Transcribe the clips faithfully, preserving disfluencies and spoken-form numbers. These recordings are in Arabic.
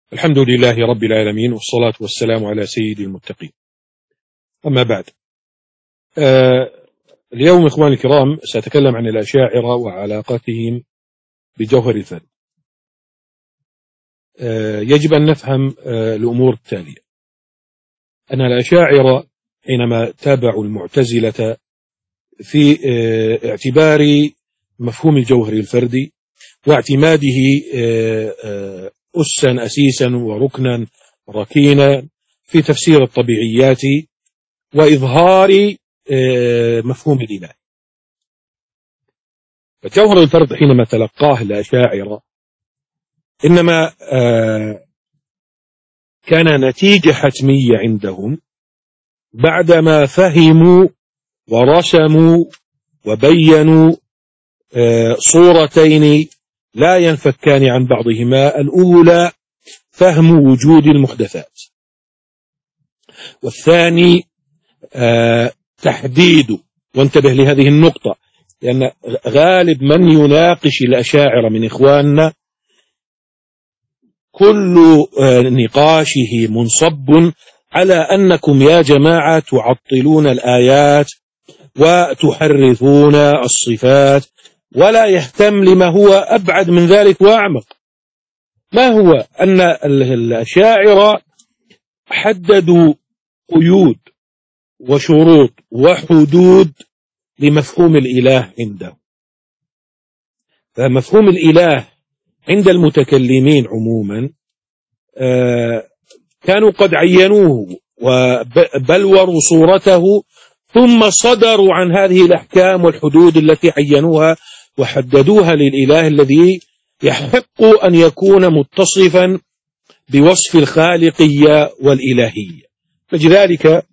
الحمد لله رب العالمين، والصلاة والسلام على سيد المتقين. أما بعد، آه اليوم إخواني الكرام سأتكلم عن الأشاعرة وعلاقتهم بجوهر الفرد. آه يجب أن نفهم آه الأمور التالية: أن الأشاعرة حينما تابعوا المعتزلة في آه اعتبار مفهوم الجوهر الفردي واعتماده آه آه أسا أسيسا وركنا ركينا في تفسير الطبيعيات وإظهار مفهوم الإله. فجوهر الفرد حينما تلقاه الأشاعرة إنما كان نتيجة حتمية عندهم بعدما فهموا ورسموا وبينوا صورتين لا ينفكان عن بعضهما. الأولى فهم وجود المحدثات، والثاني آه تحديد. وانتبه لهذه النقطة، لأن غالب من يناقش الأشاعرة من إخواننا كل آه نقاشه منصب على أنكم يا جماعة تعطلون الآيات وتحرفون الصفات، ولا يهتم لما هو أبعد من ذلك وأعمق. ما هو؟ أن الأشاعرة حددوا قيود وشروط وحدود لمفهوم الإله عنده. فمفهوم الإله عند المتكلمين عموما كانوا قد عينوه وبلوروا صورته، ثم صدروا عن هذه الأحكام والحدود التي عينوها وحددوها للإله الذي يحق أن يكون متصفا بوصف الخالقية والإلهية. فلذلك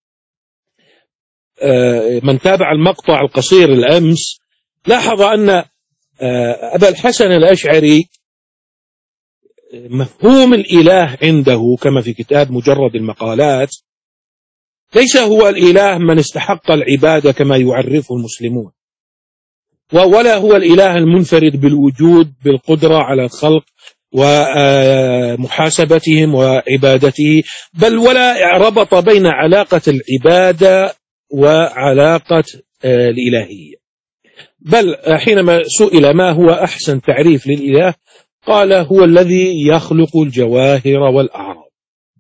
من تابع المقطع القصير الأمس لاحظ أن أبا الحسن الأشعري مفهوم الإله عنده كما في كتاب مجرد المقالات ليس هو الإله من استحق العبادة كما يعرفه المسلمون، ولا هو الإله المنفرد بالوجود بالقدرة على الخلق ومحاسبتهم وعبادته، بل ولا ربط بين علاقة العبادة وعلاقة الإلهية. بل حينما سئل ما هو أحسن تعريف للإله قال هو الذي يخلق الجواهر والأعراض.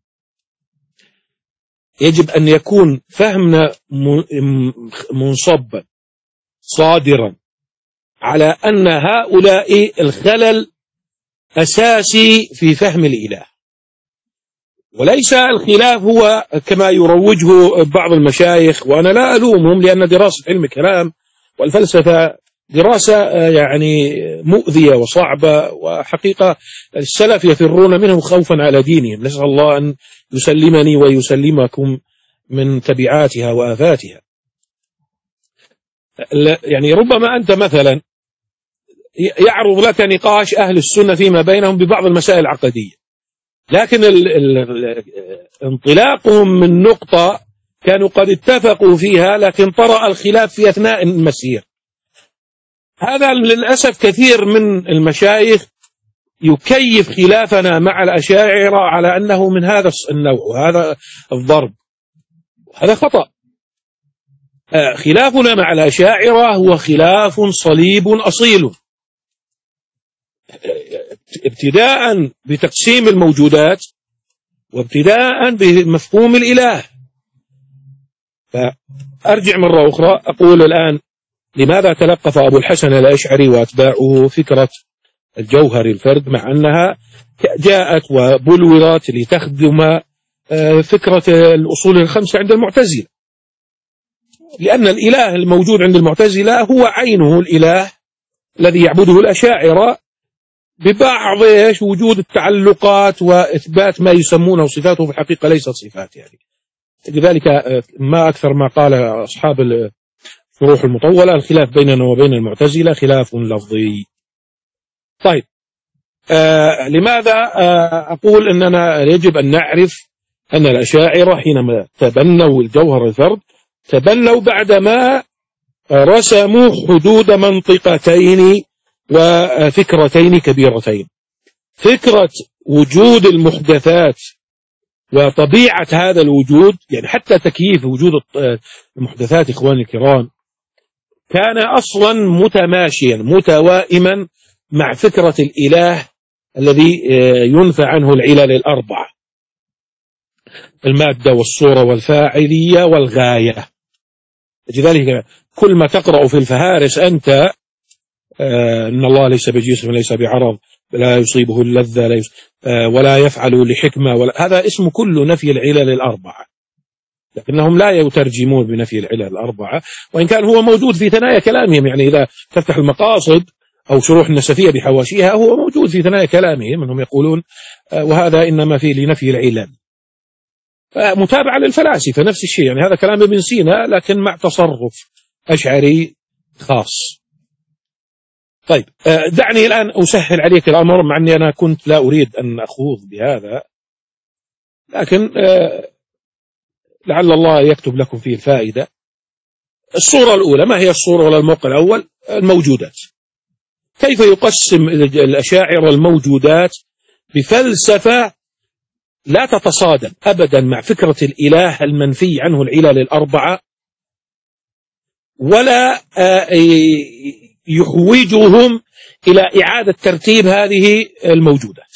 يجب أن يكون فهمنا منصبا صادرا على أن هؤلاء الخلل أساسي في فهم الإله، وليس الخلاف هو كما يروجه بعض المشايخ. وأنا لا ألومهم، لأن دراسة علم الكلام والفلسفة دراسة يعني مؤذية وصعبة، وحقيقة السلف يفرون منه خوفا على دينهم. نسأل الله أن يسلمني ويسلمكم من تبعاتها وآفاتها. يعني ربما أنت مثلا يعرض لك نقاش أهل السنة فيما بينهم ببعض المسائل العقدية، لكن ال ال انطلاقهم من نقطة كانوا قد اتفقوا فيها لكن طرأ الخلاف في أثناء المسير. هذا للأسف كثير من المشايخ يكيف خلافنا مع الأشاعرة على أنه من هذا النوع وهذا الضرب. هذا خطأ. خلافنا مع الأشاعرة هو خلاف صليب أصيل، ابتداء بتقسيم الموجودات وابتداء بمفهوم الإله. فأرجع مرة أخرى أقول الآن: لماذا تلقف أبو الحسن الأشعري وأتباعه فكرة الجوهر الفرد مع أنها جاءت وبلورت لتخدم فكرة الأصول الخمسة عند المعتزلة؟ لأن الإله الموجود عند المعتزلة هو عينه الإله الذي يعبده الأشاعرة ببعض وجود التعلقات وإثبات ما يسمونه صفاته في الحقيقة ليست صفات. يعني لذلك ما أكثر ما قال أصحاب الشروح المطولة: الخلاف بيننا وبين المعتزلة خلاف لفظي. طيب، آه لماذا آه أقول أننا يجب أن نعرف أن الأشاعرة حينما تبنوا الجوهر الفرد تبنوا بعدما رسموا حدود منطقتين وفكرتين كبيرتين: فكرة وجود المحدثات وطبيعة هذا الوجود، يعني حتى تكييف وجود المحدثات إخواني الكرام كان أصلا متماشيا متوائما مع فكرة الإله الذي ينفى عنه العلل الأربعة: المادة والصورة والفاعلية والغاية. لذلك كل ما تقرأ في الفهارس أنت آه إن الله ليس بجسم ليس بعرض لا يصيبه اللذة لا آه ولا يفعل لحكمة ولا، هذا اسم كله نفي العلل الأربعة، لكنهم لا يترجمون بنفي العلل الأربعة، وإن كان هو موجود في ثنايا كلامهم. يعني إذا تفتح المقاصد أو شروح النسفية بحواشيها هو موجود في ثنايا كلامهم، أنهم يقولون آه وهذا إنما فيه لنفي العلل. متابعة للفلاسفة نفس الشيء، يعني هذا كلام ابن سينا لكن مع تصرف أشعري خاص. طيب دعني الآن أسهل عليك الأمر، مع أني أنا كنت لا أريد أن أخوض بهذا، لكن لعل الله يكتب لكم فيه الفائدة. الصورة الأولى، ما هي الصورة ولا الموقع الأول؟ الموجودات. كيف يقسم الأشاعرة الموجودات بفلسفة لا تتصادم أبدا مع فكرة الإله المنفي عنه العلل الأربعة، ولا يحوجهم إلى إعادة ترتيب هذه الموجودات.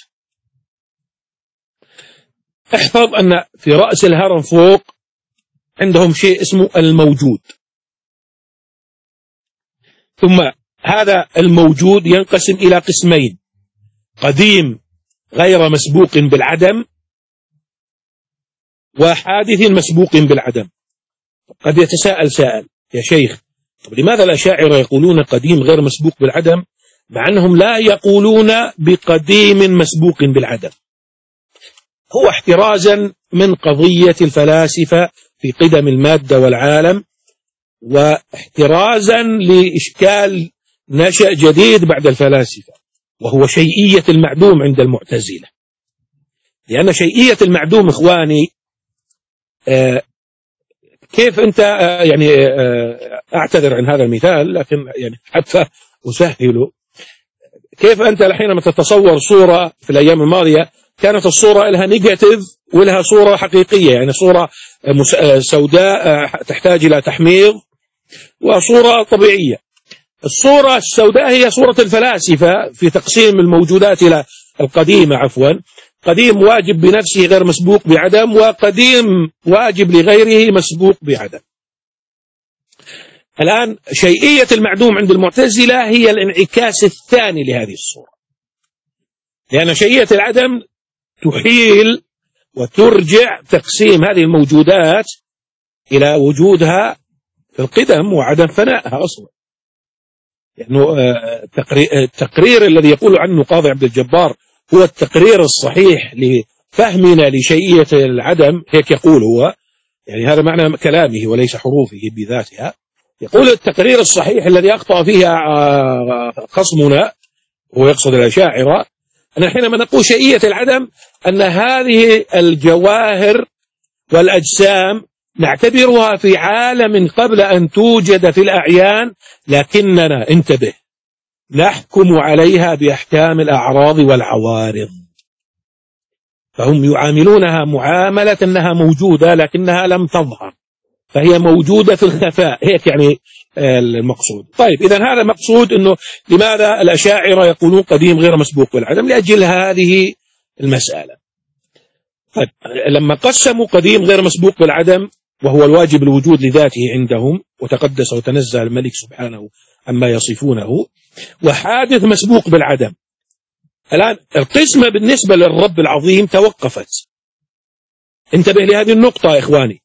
احفظ أن في رأس الهرم فوق عندهم شيء اسمه الموجود، ثم هذا الموجود ينقسم إلى قسمين: قديم غير مسبوق بالعدم، وحادث مسبوق بالعدم. قد يتساءل سائل: يا شيخ، طب لماذا الأشاعرة يقولون قديم غير مسبوق بالعدم مع أنهم لا يقولون بقديم مسبوق بالعدم؟ هو احترازا من قضية الفلاسفة في قدم المادة والعالم، واحترازا لإشكال نشأ جديد بعد الفلاسفة، وهو شيئية المعدوم عند المعتزلة. لأن شيئية المعدوم إخواني آه كيف أنت آه يعني آه أعتذر عن هذا المثال لكن يعني حتى أسهله. كيف أنت حينما تتصور صورة في الأيام الماضية كانت الصورة لها نيجاتيف ولها صورة حقيقية، يعني صورة سوداء تحتاج إلى تحميض وصورة طبيعية. الصورة السوداء هي صورة الفلاسفة في تقسيم الموجودات إلى القديمة، عفوا قديم واجب بنفسه غير مسبوق بعدم، وقديم واجب لغيره مسبوق بعدم. الآن شيئية المعدوم عند المعتزلة هي الانعكاس الثاني لهذه الصورة، لأن شيئية العدم تحيل وترجع تقسيم هذه الموجودات إلى وجودها في القدم وعدم فنائها أصلا. يعني التقرير الذي يقول عنه قاضي عبد الجبار هو التقرير الصحيح لفهمنا لشيئية العدم، هيك يقول هو، يعني هذا معنى كلامه وليس حروفه بذاتها. يقول التقرير الصحيح الذي أخطأ فيه خصمنا ويقصد الأشاعرة أن حينما نقول شيئية العدم أن هذه الجواهر والأجسام نعتبرها في عالم قبل أن توجد في الأعيان، لكننا انتبه نحكم عليها بأحكام الأعراض والعوارض. فهم يعاملونها معاملة أنها موجودة لكنها لم تظهر، فهي موجودة في الخفاء، هيك يعني المقصود. طيب إذن هذا مقصود أنه لماذا الأشاعرة يقولون قديم غير مسبوق بالعدم؟ لأجل هذه المسألة. طيب لما قسموا قديم غير مسبوق بالعدم وهو الواجب الوجود لذاته عندهم وتقدس وتنزه الملك سبحانه عما يصفونه، وحادث مسبوق بالعدم، الآن القسمة بالنسبة للرب العظيم توقفت. انتبه لهذه النقطة يا إخواني،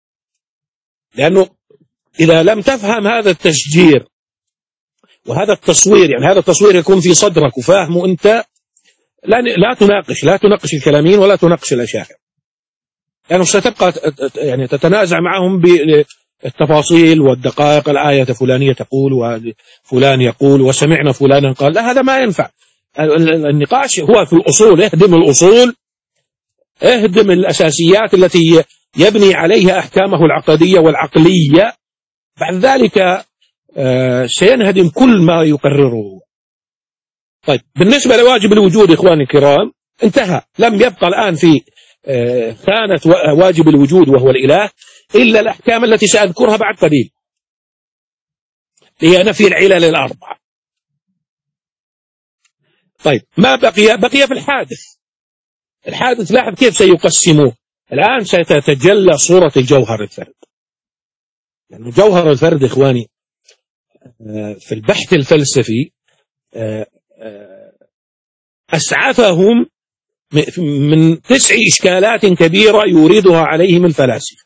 لأنه إذا لم تفهم هذا التشجير وهذا التصوير، يعني هذا التصوير يكون في صدرك وفاهمه أنت، لا لا تناقش لا تناقش الكلامين ولا تناقش الأشاعرة، لأنه يعني ستبقى يعني تتنازع معهم بالتفاصيل والدقائق. الآية فلانية تقول وفلان يقول وسمعنا فلانا قال، لا هذا ما ينفع. النقاش هو في الأصول، اهدم الأصول، اهدم الأساسيات التي يبني عليها أحكامه العقدية والعقلية، بعد ذلك سينهدم كل ما يقرره. طيب بالنسبة لواجب الوجود إخواني الكرام، انتهى، لم يبقى الآن في خانة واجب الوجود وهو الإله إلا الأحكام التي سأذكرها بعد قليل، هي نفي العلل الأربعة. طيب ما بقي؟ بقي في الحادث. الحادث لاحظ كيف سيقسموه. الآن ستتجلى صورة الجوهر الفرد، لأن يعني جوهر الفرد إخواني في البحث الفلسفي أسعفهم من تسع إشكالات كبيرة يوردها عليهم الفلاسفة.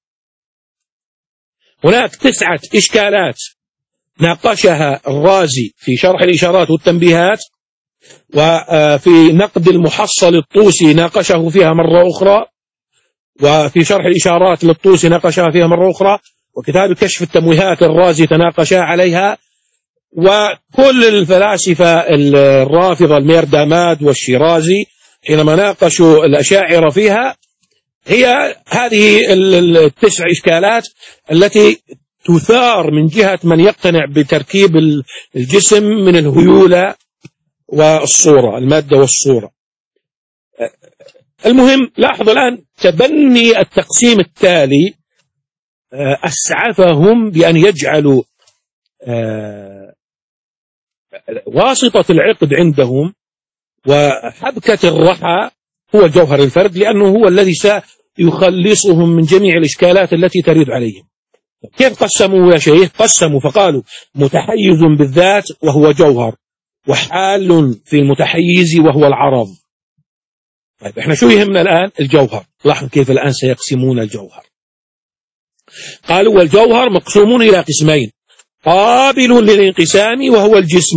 هناك تسعة إشكالات ناقشها الرازي في شرح الإشارات والتنبيهات، وفي نقد المحصل الطوسي ناقشه فيها مرة أخرى، وفي شرح الإشارات للطوسي ناقشها فيها مرة أخرى، وكتاب كشف التمويهات الرازي تناقشا عليها. وكل الفلاسفة الرافضة الميرداماد والشيرازي حينما ناقشوا الأشاعرة فيها، هي هذه التسع إشكالات التي تثار من جهة من يقتنع بتركيب الجسم من الهيولة والصورة، المادة والصورة. المهم لاحظ الآن تبني التقسيم التالي أسعفهم بأن يجعلوا واسطة العقد عندهم وحبكة الرحى هو جوهر الفرد، لأنه هو الذي سيخلصهم من جميع الإشكالات التي ترد عليهم. كيف قسموا يا شيخ؟ قسموا فقالوا متحيز بالذات وهو جوهر، وحال في المتحيز وهو العرض. طيب احنا شو يهمنا الآن؟ الجوهر. لاحظ كيف الآن سيقسمون الجوهر. قالوا والجوهر مقسومون إلى قسمين: قابل للانقسام وهو الجسم،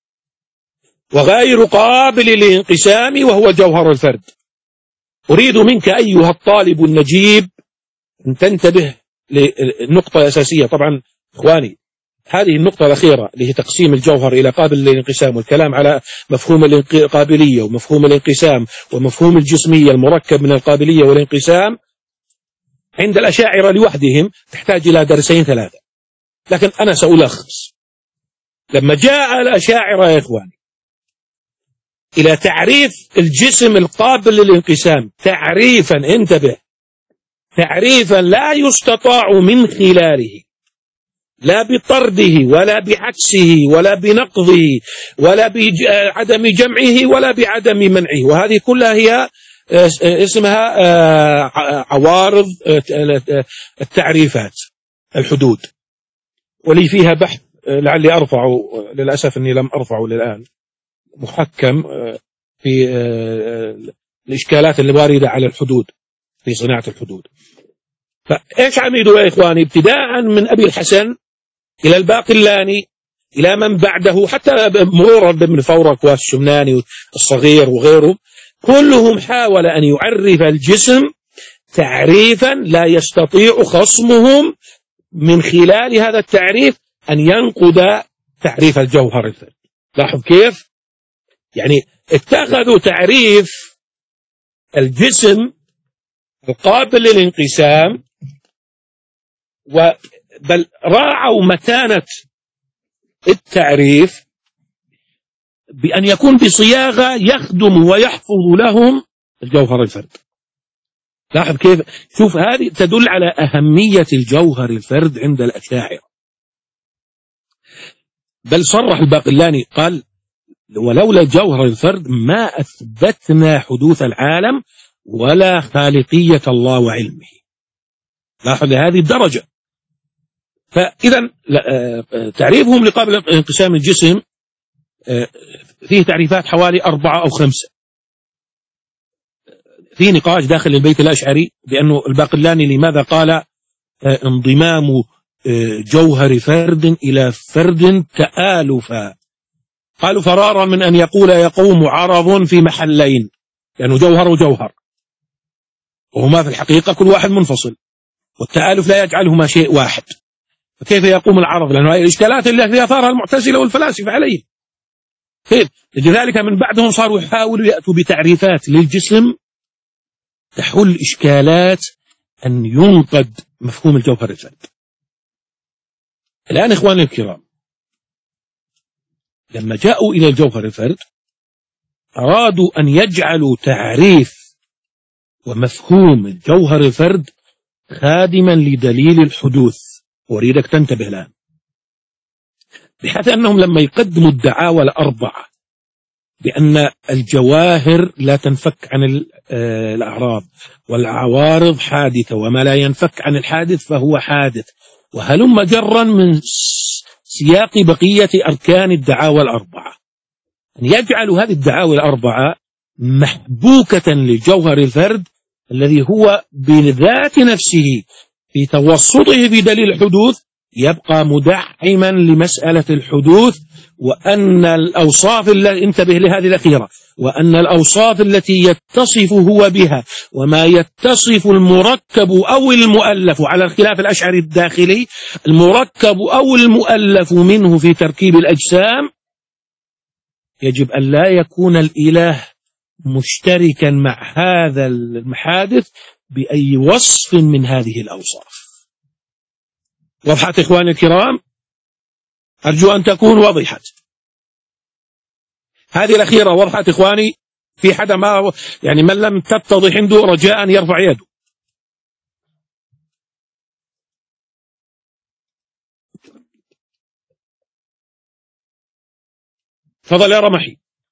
وغير قابل للانقسام وهو جوهر الفرد. أريد منك أيها الطالب النجيب أن تنتبه للنقطة الأساسية. طبعا إخواني هذه النقطة الأخيرة اللي هي تقسيم الجوهر إلى قابل للانقسام والكلام على مفهوم القابلية ومفهوم الانقسام ومفهوم الجسمية المركب من القابلية والانقسام، عند الأشاعرة لوحدهم تحتاج إلى درسين ثلاثة، لكن أنا سألخص. لما جاء الأشاعرة يا إخواني إلى تعريف الجسم القابل للانقسام تعريفا، انتبه، تعريفا لا يستطاع من خلاله لا بطرده ولا بعكسه ولا بنقضه ولا بعدم جمعه ولا بعدم منعه، وهذه كلها هي اسمها عوارض التعريفات، الحدود، ولي فيها بحث لعلي أرفعه، للأسف أني لم أرفعه للآن، محكم في الإشكالات اللي واردة على الحدود في صناعة الحدود. فإيش عملوا يا إخواني؟ ابتداء من أبي الحسن إلى الباقلاني إلى من بعده، حتى مرورا بابن فورك والسمناني الصغير وغيره، كلهم حاول أن يعرف الجسم تعريفا لا يستطيع خصمهم من خلال هذا التعريف أن ينقض تعريف الجوهر الفرد. لاحظ كيف؟ يعني اتخذوا تعريف الجسم القابل للانقسام، بل راعوا متانة التعريف بأن يكون بصياغة يخدم ويحفظ لهم الجوهر الفرد. لاحظ كيف؟ شوف هذه تدل على أهمية الجوهر الفرد عند الأشاعرة. بل صرح الباقلاني قال ولولا جوهر الفرد ما أثبتنا حدوث العالم ولا خالقية الله وعلمه. لاحظ هذه الدرجة. فإذا تعريفهم لقابل انقسام الجسم فيه تعريفات حوالي أربعة أو خمسة. في نقاش داخل البيت الأشعري بأنه الباقلاني لماذا قال انضمام جوهر فرد إلى فرد تآلفا. قالوا فرارا من أن يقول يقوم عرض في محلين، لأنه يعني جوهر وجوهر وهما في الحقيقة كل واحد منفصل، والتآلف لا يجعلهما شيء واحد، فكيف يقوم العرض؟ لأنه هذه الإشكالات التي أثارها المعتزلة والفلاسفة عليه. كيف؟ لذلك من بعدهم صاروا يحاولوا يأتوا بتعريفات للجسم تحل إشكالات أن ينقد مفهوم الجوهر الفرد. الآن إخواني الكرام لما جاءوا إلى الجوهر الفرد أرادوا أن يجعلوا تعريف ومفهوم الجوهر الفرد خادما لدليل الحدوث. أريدك تنتبه الآن، بحيث أنهم لما يقدموا الدعاوى الأربعة بأن الجواهر لا تنفك عن الأعراض والعوارض حادثة وما لا ينفك عن الحادث فهو حادث، وهلم جرا من سياق بقية أركان الدعاوى الأربعة، أن يجعلوا هذه الدعاوى الأربعة محبوكة لجوهر الفرد الذي هو بذات نفسه في توسطه في دليل الحدوث يبقى مدعما لمسألة الحدوث، وأن الأوصاف التي انتبه لهذه الأخيرة، وأن الأوصاف التي يتصف هو بها وما يتصف المركب أو المؤلف على الخلاف الأشعري الداخلي، المركب أو المؤلف منه في تركيب الأجسام يجب أن لا يكون الإله مشتركا مع هذا الحادث بأي وصف من هذه الأوصاف. وضحت إخواني الكرام؟ أرجو أن تكون وضحت. هذه الأخيرة وضحت إخواني؟ في حدا ما يعني من لم تتضح عنده رجاء يرفع يده. تفضل يا رمحي.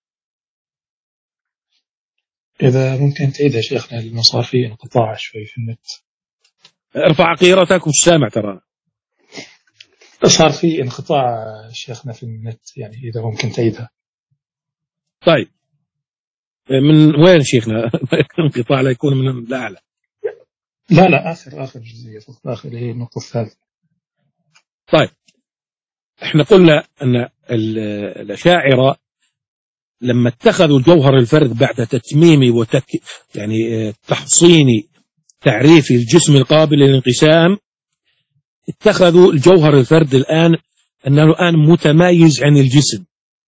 إذا ممكن تعيد يا شيخنا، لأنه صار في انقطاع شوي في النت. ارفع قيرتك ومش سامع ترى. صار في انقطاع شيخنا في النت، يعني إذا ممكن تعيدها. طيب من وين شيخنا؟ انقطاع لا يكون من الأعلى. لا لا آخر آخر جزئية فقط، آخر هي النقطة الثالثة. طيب احنا قلنا أن الأشاعرة لما اتخذوا جوهر الفرد بعد تتميم وتك يعني تحصين تعريف الجسم القابل للانقسام، اتخذوا الجوهر الفرد الآن أنه الآن متمايز عن الجسم،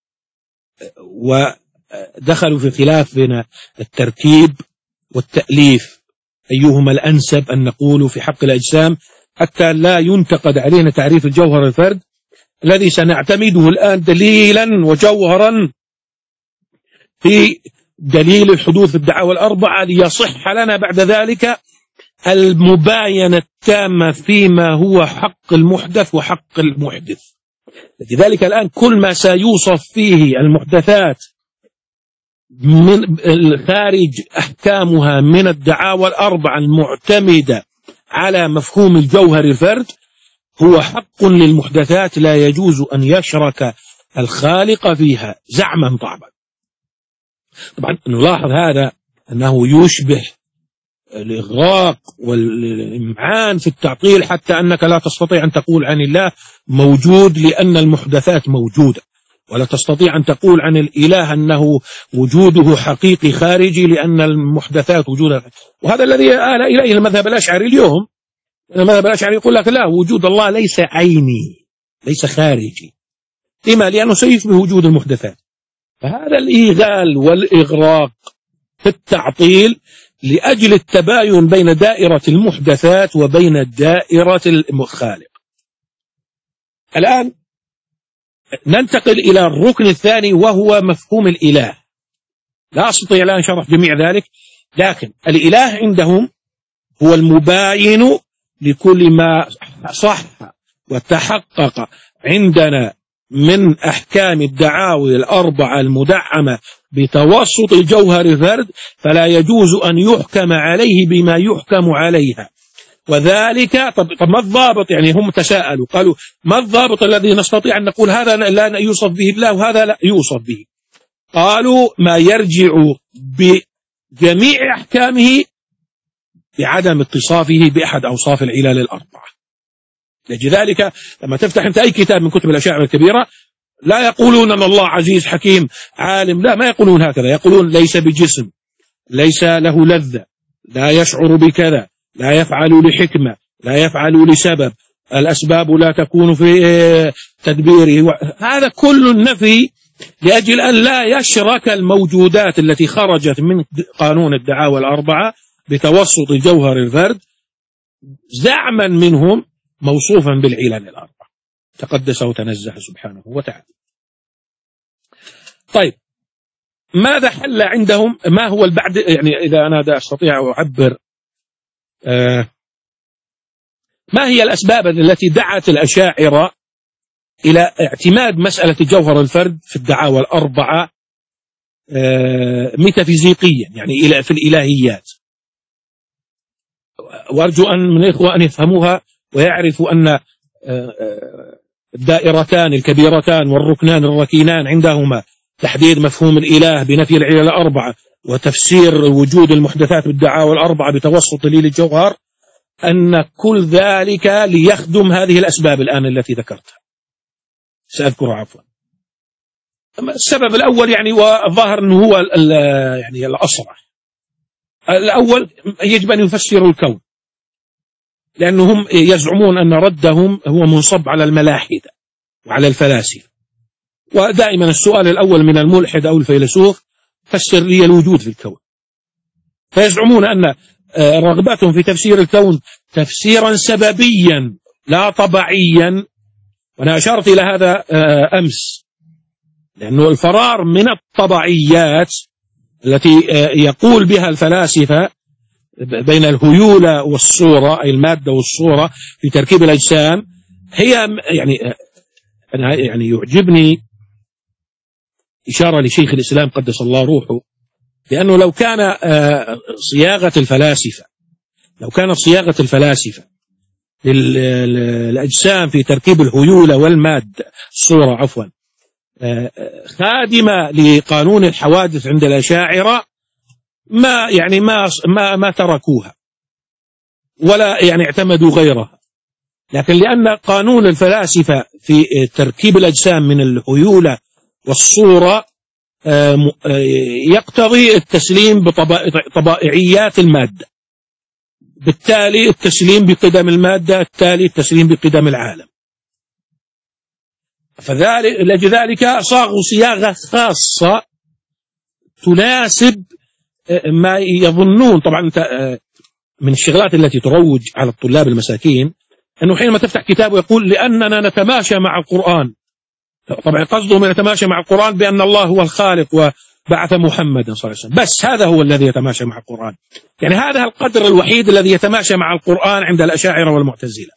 ودخلوا في خلاف بين التركيب والتأليف أيهما الأنسب أن نقول في حق الأجسام، حتى لا ينتقد علينا تعريف الجوهر الفرد الذي سنعتمده الآن دليلا وجوهرا في دليل الحدوث في الدعاوى الأربعة، ليصح لنا بعد ذلك المباينة التامة فيما هو حق المحدث وحق المحدث. لذلك الآن كل ما سيوصف فيه المحدثات من الخارج أحكامها من الدعاوى الأربعة المعتمدة على مفهوم الجوهر الفرد هو حق للمحدثات، لا يجوز أن يشرك الخالق فيها زعما طعما. طبعا نلاحظ هذا أنه يشبه الإغراق والإمعان في التعطيل، حتى أنك لا تستطيع أن تقول عن الله موجود لأن المحدثات موجودة، ولا تستطيع أن تقول عن الإله أنه وجوده حقيقي خارجي لأن المحدثات وجودها. وهذا الذي آل إليه المذهب الأشعري اليوم. المذهب الأشعري يقول لك لا، وجود الله ليس عيني، ليس خارجي. لما؟ لأنه سيشبه وجود المحدثات. فهذا الإيغال والإغراق في التعطيل لأجل التباين بين دائرة المحدثات وبين دائرة الخالق. الآن ننتقل إلى الركن الثاني وهو مفهوم الإله. لا أستطيع الآن شرح جميع ذلك، لكن الإله عندهم هو المباين لكل ما صح وتحقق عندنا من أحكام الدعاوي الأربعة المدعمة بتوسط الجوهر الفرد، فلا يجوز أن يحكم عليه بما يحكم عليها. وذلك طب, طب ما الضابط؟ يعني هم تساءلوا قالوا ما الضابط الذي نستطيع أن نقول هذا لا يوصف به الله وهذا لا يوصف به؟ قالوا ما يرجع بجميع أحكامه بعدم اتصافه بأحد أوصاف العلل الأربعة. لذلك لما تفتح أنت أي كتاب من كتب الأشاعرة الكبيرة لا يقولون أن الله عزيز حكيم عالم، لا، ما يقولون هكذا. يقولون ليس بجسم، ليس له لذة، لا يشعر بكذا، لا يفعل لحكمة، لا يفعل لسبب، الأسباب لا تكون في تدبيره. هذا كل النفي لأجل أن لا يشرك الموجودات التي خرجت من قانون الدعاوى الأربعة بتوسط جوهر الفرد زعما منهم موصوفا بالعلل الأربعة، تقدس وتنزه سبحانه وتعالى. طيب ماذا حل عندهم؟ ما هو البعد؟ يعني إذا أنا أستطيع أعبر، آه ما هي الأسباب التي دعت الأشاعرة إلى اعتماد مسألة جوهر الفرد في الدعاوى الأربعة آه ميتافيزيقيا، يعني إلى في الإلهيات؟ وأرجو أن من الإخوة أن يفهموها ويعرفوا أن الدائرتان الكبيرتان والركنان الركينان عندهما تحديد مفهوم الإله بنفي العلل الأربعة وتفسير وجود المحدثات بالدعاوى الأربعة بتوسط دليل الجوهر، أن كل ذلك ليخدم هذه الأسباب الآن التي ذكرتها سأذكر عفوا. السبب الأول يعني والظاهر أنه هو يعني الأصرح، الأول يجب أن يفسروا الكون، لأنهم يزعمون أن ردهم هو منصب على الملاحدة وعلى الفلاسفة، ودائما السؤال الأول من الملحد أو الفيلسوف فسر لي الوجود في الكون، فيزعمون أن رغبتهم في تفسير الكون تفسيرا سببيا لا طبيعيا. وأنا أشرت إلى هذا أمس، لأنه الفرار من الطبيعيات التي يقول بها الفلاسفة بين الهيولة والصورة، أي المادة والصورة في تركيب الأجسام، هي يعني أنا يعني يعجبني إشارة لشيخ الإسلام قدس الله روحه، لأنه لو كان صياغة الفلاسفة لو كانت صياغة الفلاسفة للأجسام في تركيب الهيولة والمادة الصورة عفوا خادمة لقانون الحوادث عند الأشاعرة ما يعني ما ما ما تركوها ولا يعني اعتمدوا غيرها، لكن لأن قانون الفلاسفة في تركيب الأجسام من الهيولة والصورة يقتضي التسليم بطبائعيات المادة، بالتالي التسليم بقدم المادة، التالي التسليم بقدم العالم، فذلك لذلك صاغوا صياغة خاصة تناسب ما يظنون. طبعا من الشغلات التي تروج على الطلاب المساكين أنه حينما تفتح كتاب ويقول لأننا نتماشى مع القرآن، طبعا قصدهم يتماشى مع القرآن بأن الله هو الخالق وبعث محمدا صلى الله عليه وسلم، بس هذا هو الذي يتماشى مع القرآن، يعني هذا القدر الوحيد الذي يتماشى مع القرآن عند الأشاعرة والمعتزلة.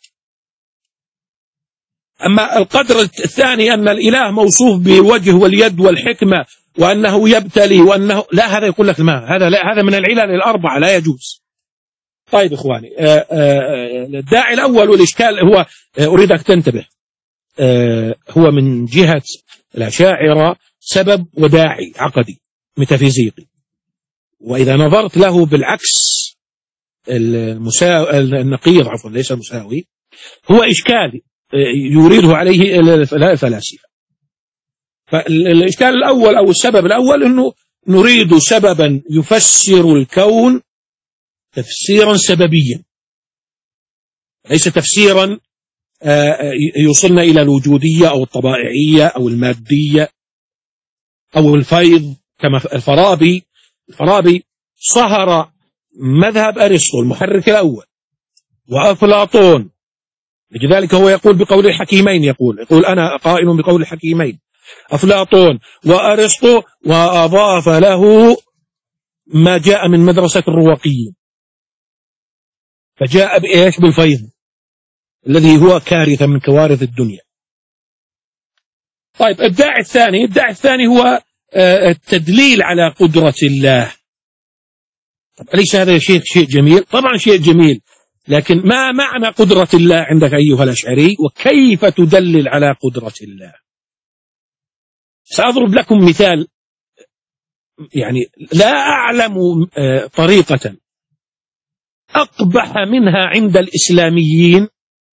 أما القدر الثاني أن الإله موصوف بالوجه واليد والحكمة وأنه يبتلي وأنه لا، هذا يقول لك ما هذا لا، هذا من العلل الأربعة لا يجوز. طيب إخواني، الداعي الأول والإشكال هو أريد أن تنتبه، هو من جهة الأشاعرة سبب وداعي عقدي ميتافيزيقي، وإذا نظرت له بالعكس المساوي النقيض عفوا ليس المساوي هو إشكالي يريده عليه الفلاسفة. فالإشكال الأول أو السبب الأول أنه نريد سببا يفسر الكون تفسيرا سببيا، ليس تفسيرا يوصلنا إلى الوجودية أو الطبائعية أو المادية أو الفيض كما الفارابي. الفارابي صهر مذهب أرسطو المحرك الأول وأفلاطون، لذلك هو يقول بقول الحكيمين، يقول يقول أنا قائل بقول الحكيمين أفلاطون وأرسطو، وأضاف له ما جاء من مدرسة الرواقيين، فجاء بإيش؟ بالفيض الذي هو كارثة من كوارث الدنيا. طيب الداعي الثاني الداعي الثاني هو التدليل على قدرة الله. طب أليس هذا شيء شيء جميل؟ طبعا شيء جميل، لكن ما معنى قدرة الله عندك أيها الأشعري؟ وكيف تدلل على قدرة الله؟ سأضرب لكم مثال، يعني لا أعلم طريقة أقبح منها عند الإسلاميين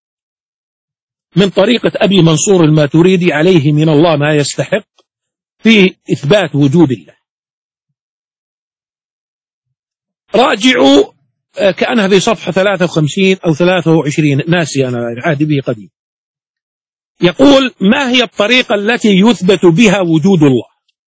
من طريقة أبي منصور الماتريدي عليه من الله ما يستحق في إثبات وجود الله. راجعوا كأنها في صفحة ثلاثة وخمسين أو ثلاثة وعشرين، ناسي أنا عهدي به قديم، يقول ما هي الطريقة التي يثبت بها وجود الله؟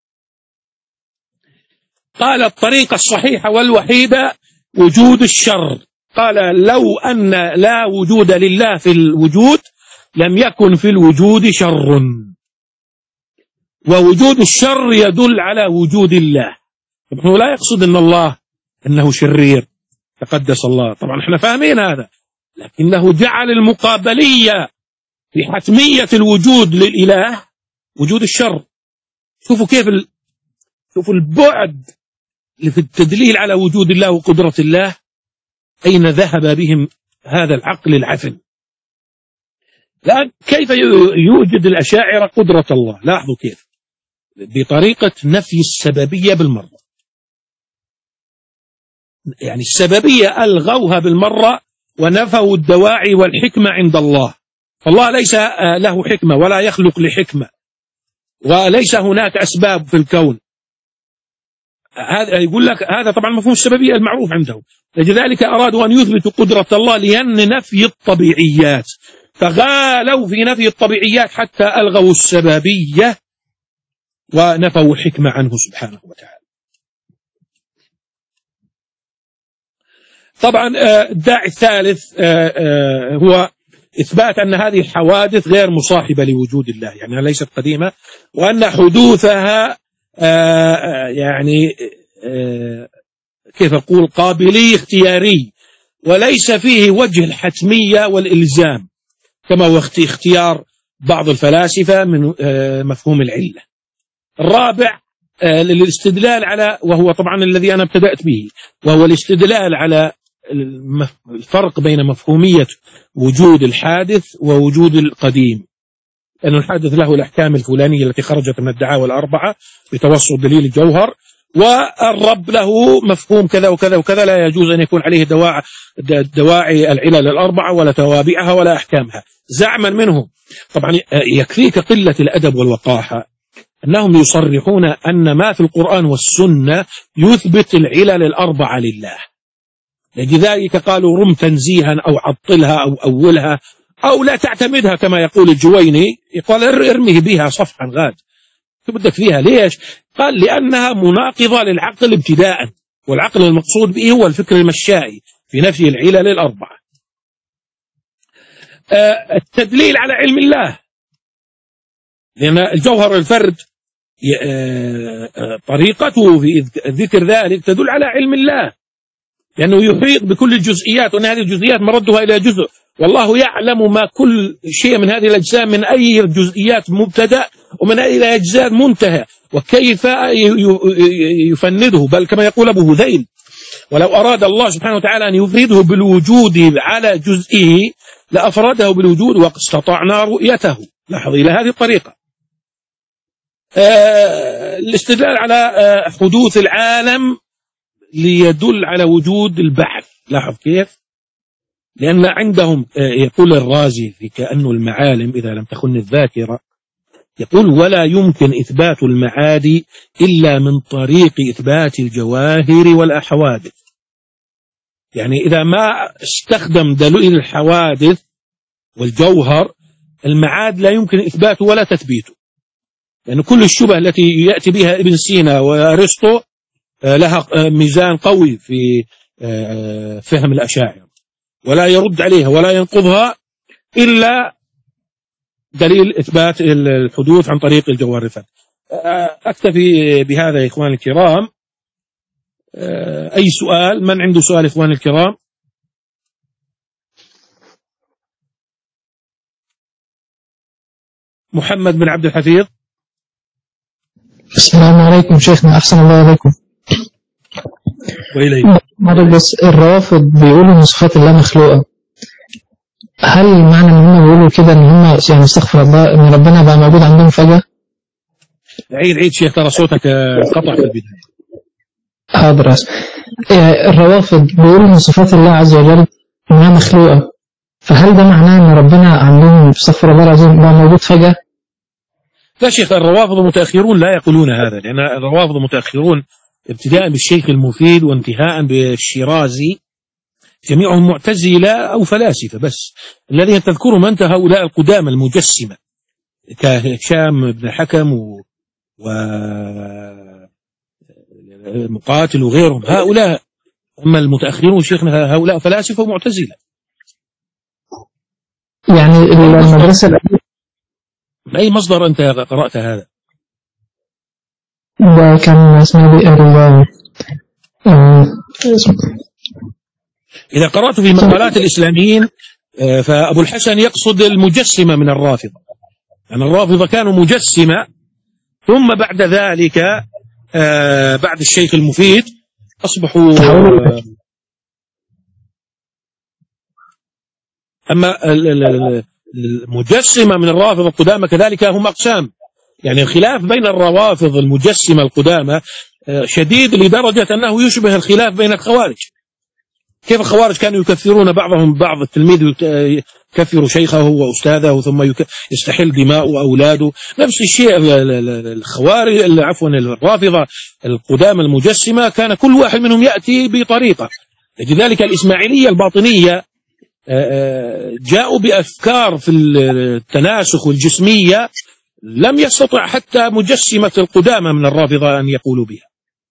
قال الطريقة الصحيحة والوحيدة وجود الشر. قال لو أن لا وجود لله في الوجود لم يكن في الوجود شر، ووجود الشر يدل على وجود الله. هو لا يقصد أن الله أنه شرير تقدس الله، طبعا احنا فاهمين هذا، لكنه جعل المقابلية في حتمية الوجود للإله وجود الشر. شوفوا كيف ال... شوفوا البعد اللي في التدليل على وجود الله وقدرة الله، أين ذهب بهم هذا العقل العفن. لا كيف يوجد الأشاعرة قدرة الله؟ لاحظوا كيف، بطريقة نفي السببية بالمرة. يعني السببية ألغوها بالمرة ونفوا الدواعي والحكمة عند الله. فالله ليس له حكمة ولا يخلق لحكمة، وليس هناك أسباب في الكون. هذا يقول لك هذا طبعا مفهوم السببية المعروف عندهم، لذلك أرادوا أن يثبتوا قدرة الله لأن نفي الطبيعيات، فغالوا في نفي الطبيعيات حتى ألغوا السببية ونفوا الحكمة عنه سبحانه وتعالى. طبعا الداعي الثالث هو إثبات أن هذه الحوادث غير مصاحبة لوجود الله، يعني ليست قديمة، وأن حدوثها يعني كيف أقول قابلي اختياري، وليس فيه وجه الحتمية والإلزام كما هو اختيار بعض الفلاسفة من مفهوم العلة. الرابع للاستدلال على، وهو طبعا الذي أنا ابتدأت به، وهو الاستدلال على الفرق بين مفهومية وجود الحادث ووجود القديم، لأن الحادث له الأحكام الفلانية التي خرجت من الدعاوى الأربعة بتوسط دليل الجوهر، والرب له مفهوم كذا وكذا وكذا، لا يجوز أن يكون عليه دواعي, دواعي العلل الأربعة ولا توابعها ولا أحكامها زعما منهم. طبعا يكفيك قلة الأدب والوقاحة أنهم يصرحون أن ما في القرآن والسنة يثبت العلل الأربعة لله، لذلك قالوا رم تنزيها أو عطلها أو أولها أو لا تعتمدها كما يقول الجويني، يقول ارميه بها صفحا غاد، شو بدك فيها ليش؟ قال لأنها مناقضة للعقل ابتداء، والعقل المقصود به هو الفكر المشائي في نفي العلل الأربعة. آه التدليل على علم الله، لأن الجوهر الفرد آه آه طريقته في ذكر ذلك تدل على علم الله، لأنه يحيط بكل الجزئيات، وأن هذه الجزئيات مردها إلى جزء، والله يعلم ما كل شيء من هذه الأجزاء من أي الجزئيات مبتدأ ومن أي الأجزاء منتهى، وكيف يفنده. بل كما يقول أبو هذيل ولو أراد الله سبحانه وتعالى أن يفرده بالوجود على جزئه لأفرده بالوجود واستطعنا رؤيته. لاحظ إلى هذه الطريقة. آه الاستدلال على آه حدوث العالم ليدل على وجود البعث. لاحظ كيف، لأن عندهم يقول الرازي في كأنه المعالم إذا لم تخن الذاكرة، يقول ولا يمكن إثبات المعاد إلا من طريق إثبات الجواهر والأحوادث. يعني إذا ما استخدم دليل الحوادث والجوهر، المعاد لا يمكن إثباته ولا تثبيته، لأن يعني كل الشبه التي يأتي بها ابن سينا وأرسطو لها ميزان قوي في فهم الأشاعرة، ولا يرد عليها ولا ينقضها إلا دليل إثبات الحدوث عن طريق الجوهر الفرد. أكتفي بهذا يا إخواني الكرام. أي سؤال؟ من عنده سؤال إخواني الكرام؟ محمد بن عبد الحفيظ. السلام عليكم شيخنا، أحسن الله عليكم. وإليك. بس الروافض بيقولوا إن صفات الله مخلوقة، هل معنى ان هم بيقولوا كده ان هم يعني استغفر الله ان ربنا بقى موجود عندهم فجأة؟ عيد عيد شيخ، ترى صوتك قطع في البداية. حاضر. الروافض بيقولوا ان صفات الله عز وجل انها مخلوقة، فهل ده معناه ان ربنا عندهم استغفر الله العظيم بقى موجود فجأة؟ لا شيخ، الروافض المتأخرون لا يقولون هذا، لأن الروافض المتأخرون ابتداء بالشيخ المفيد وانتهاء بالشيرازي جميعهم معتزلة أو فلاسفة، بس الذين تذكرهم أنت هؤلاء القدامى المجسمة كهشام بن الحكم ومقاتل وغيرهم، هؤلاء. أما المتأخرون شيخنا هؤلاء فلاسفة ومعتزلة. يعني المدرسة من أي مصدر أنت قرأت هذا؟ ده كان اسمه بي ال إذا قرأت في مقالات الإسلاميين فأبو الحسن يقصد المجسمة من الرافضة، يعني الرافضة كانوا مجسمة، ثم بعد ذلك بعد الشيخ المفيد أصبحوا. أما المجسمة من الرافضة القدامى كذلك هم أقسام، يعني الخلاف بين الروافض المجسمة القدامى شديد لدرجة أنه يشبه الخلاف بين الخوارج. كيف الخوارج كانوا يكفرون بعضهم بعض، التلميذ يكفر شيخه وأستاذه ثم يستحل دماء وأولاده، نفس الشيء الخوارج عفوا الرافضة القدامى المجسمة كان كل واحد منهم يأتي بطريقة. لذلك الإسماعيلية الباطنية جاءوا بأفكار في التناسخ والجسمية لم يستطع حتى مجسمة القدامى من الرافضة أن يقولوا بها.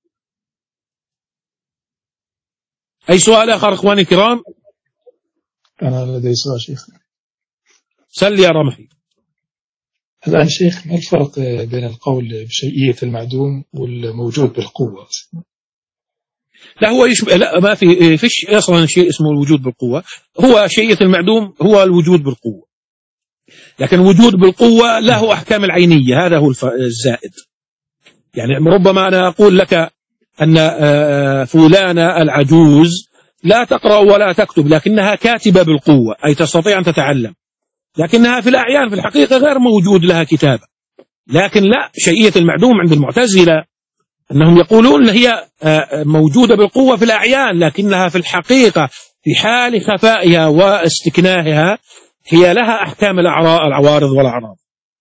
أي سؤال آخر إخواني الكرام؟ أنا لدي سؤال شيخ. سل يا رمحي. الآن شيخ، ما الفرق بين القول بشيئية المعدوم والموجود بالقوة؟ لا هو يشبه، لا ما في فيش أصلا شيء اسمه الوجود بالقوة، هو شيئية المعدوم هو الوجود بالقوة، لكن الوجود بالقوة له أحكام العينية، هذا هو الزائد. يعني ربما أنا أقول لك أن فلانة العجوز لا تقرأ ولا تكتب لكنها كاتبة بالقوة، أي تستطيع أن تتعلم، لكنها في الأعيان في الحقيقة غير موجود لها كتابة. لكن لا، شيئية المعدوم عند المعتزلة أنهم يقولون هي موجودة بالقوة في الأعيان، لكنها في الحقيقة في حال خفائها واستكناهها هي لها أحكام العوارض والأعراض.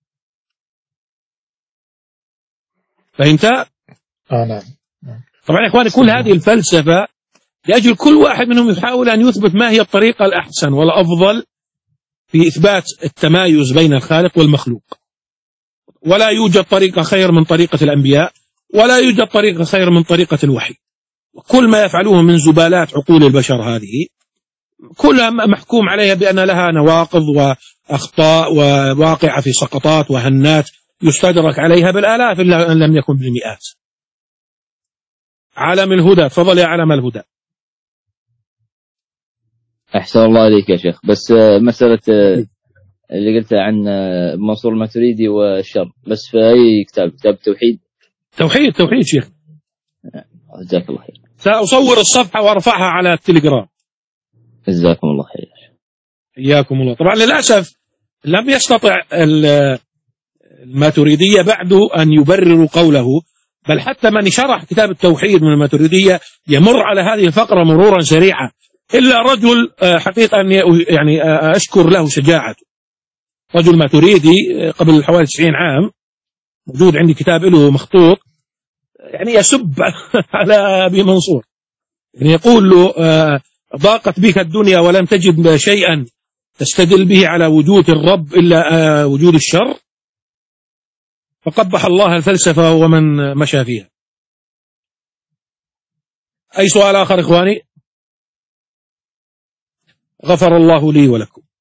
فهمت؟ آه نعم. طبعا يا إخواني كل هذه الفلسفة لأجل كل واحد منهم يحاول أن يثبت ما هي الطريقة الأحسن والأفضل في إثبات التمايز بين الخالق والمخلوق، ولا يوجد طريقة خير من طريقة الأنبياء، ولا يوجد طريقة خير من طريقة الوحي. وكل ما يفعلوه من زبالات عقول البشر هذه كلها محكوم عليها بأن لها نواقض وأخطاء وواقعة في سقطات وهنات يستدرك عليها بالآلاف إن لم يكن بالمئات. علم الهدى، تفضل يا علم الهدى. أحسن الله عليك يا شيخ، بس مسألة اللي قلتها عن منصور الماتريدي والشر، بس في أي كتاب؟ كتاب التوحيد؟ توحيد توحيد شيخ. جزاك الله خير. سأصور الصفحة وارفعها على التليجرام. جزاكم الله خير. إياكم الله. طبعا للأسف لم يستطع الماتريدية بعد أن يبرروا قوله، بل حتى من شرح كتاب التوحيد من الماتريدية يمر على هذه الفقرة مرورا سريعا، إلا رجل حقيقة يعني أشكر له شجاعته، رجل ماتريدي قبل حوالي تسعين عام، موجود عندي كتاب له مخطوط، يعني يسب على أبي منصور، يعني يقول له ضاقت بك الدنيا ولم تجد شيئا تستدل به على وجود الرب إلا وجود الشر، فقبح الله الفلسفة ومن مشى فيها. أي سؤال آخر إخواني؟ غفر الله لي ولكم.